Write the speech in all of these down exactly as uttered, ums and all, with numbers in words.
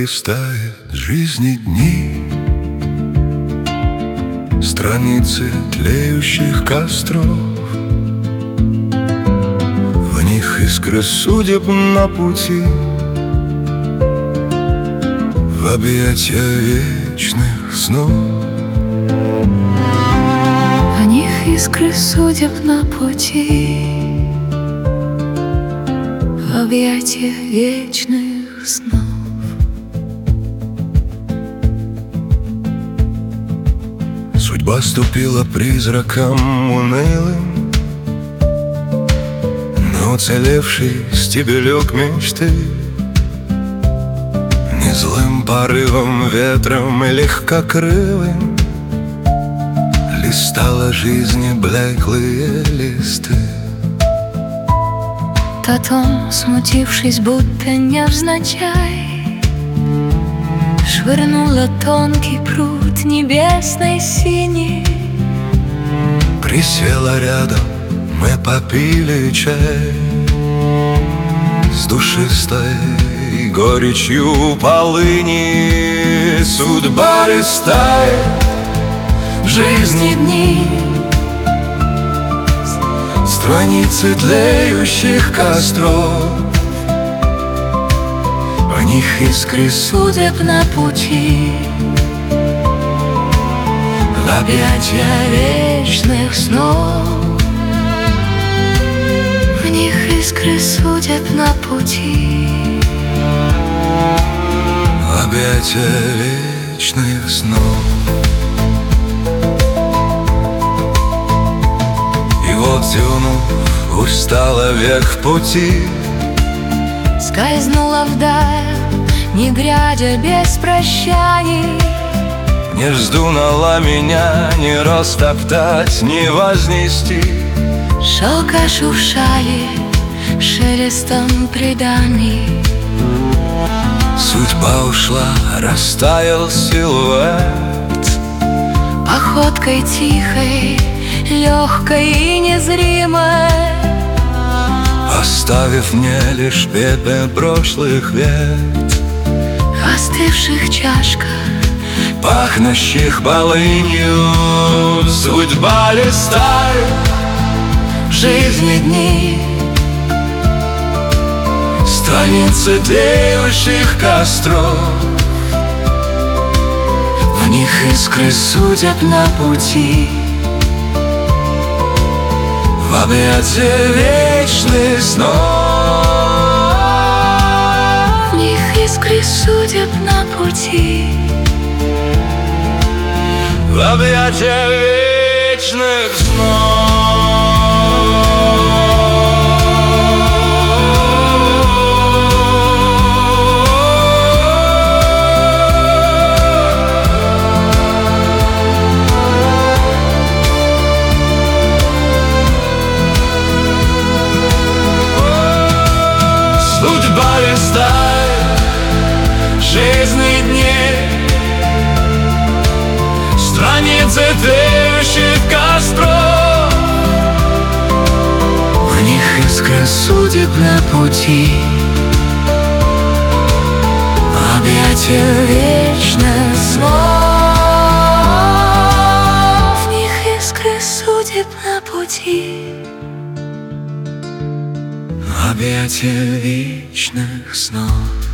листает жизни дни, страницы тлеющих костров. В них искры судеб на пути, в объятия вечных снов. В них искры судеб на пути, в объятия вечных снов. Судьба ступила призраком унылым на уцелевший стебелек мечты. Не злым порывом, ветром и легкокрылым листала жизни блеклые листы. Потом, смутившись, будто невзначай, швырнула тонкий пруд небесной синей. Присела рядом, мы попили чай с душистой горечью полыни. Судьба листает в жизни дни, страницы тлеющих костров. В них искры судеб на пути, в объятия вечных снов. В них искры судеб на пути, в объятия вечных снов. И вот зевнув, устала век пути, скользнула вдаль, не глядя, без прощаний. Не вздумала меня ни растоптать, ни вознести. Шелка шуршали шелестом преданий. Судьба ушла, растаял силуэт, походкой тихой, легкой и незримой, оставив мне лишь пепел прошлых лет. В остывших чашках, пахнущих полынью. Судьба листает в жизни дни, страницы тлеющих костров. в них искры судеб на пути, в объятия вечных снов. В них искры судеб на пути, в объятия вечных снов. Судьба листает жизни дни, страницы тлеющих костров. в них искры судеб на пути, в объятия вечных снов. В них искры судеб на пути, в объятия вечных снов.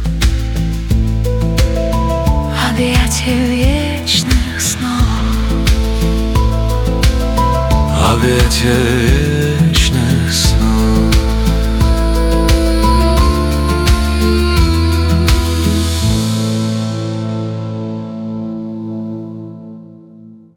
в объятия вечных снов. Объятия